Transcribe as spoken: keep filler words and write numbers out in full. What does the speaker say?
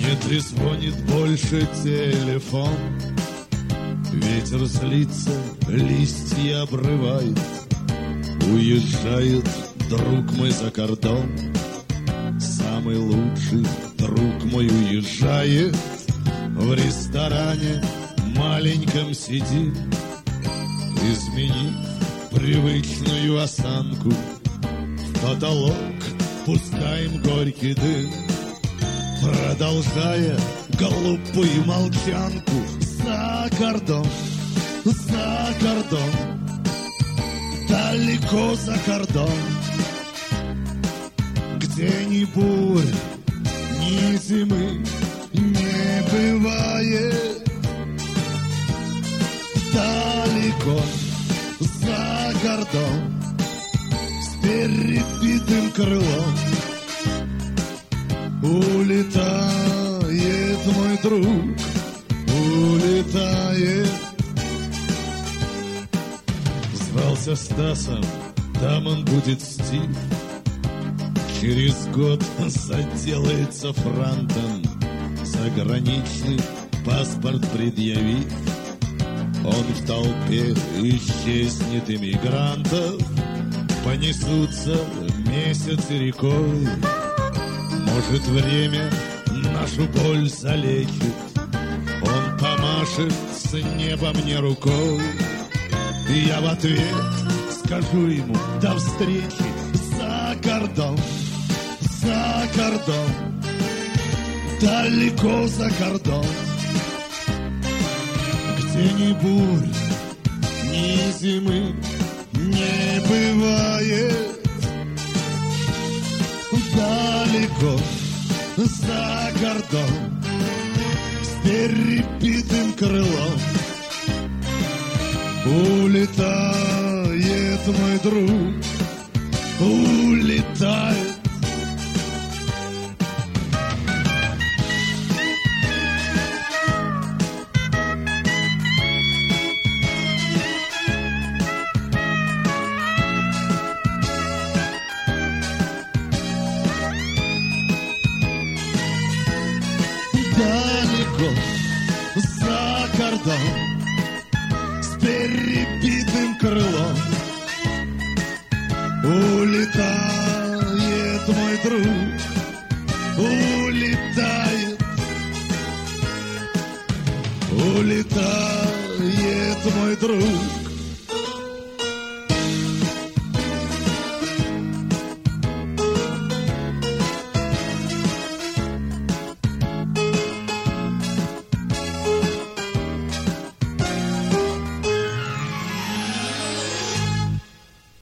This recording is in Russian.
Не трезвонит больше телефон, ветер злится, листья обрывает. Уезжает друг мой за кордон, самый лучший друг мой уезжает. В ресторане маленьком сидит, изменив привычную осанку. В потолок пускаем горький дым, продолжая глупую молчанку. За кордон, за кордон, далеко за кордон, где ни бурь, ни зимы не бывает. Далеко за кордон, с перебитым крылом, улетает мой друг, улетает. Звался Стасом, там он будет стих. Через год заделается франтом, заграничный паспорт предъявив. Он в толпе исчезнет иммигрантов, понесутся месяцы рекой. Может, время нашу боль залечит, он помашет с неба мне рукой. И я в ответ скажу ему: до встречи за кордон, за кордон, далеко за кордон, где ни бурь, ни зимы не бывает. Далеко за кордон, с перебитым крылом, улетает мой друг, улетает. Далеко за кордон, с перебитым крылом, улетает мой друг, улетает, улетает мой друг.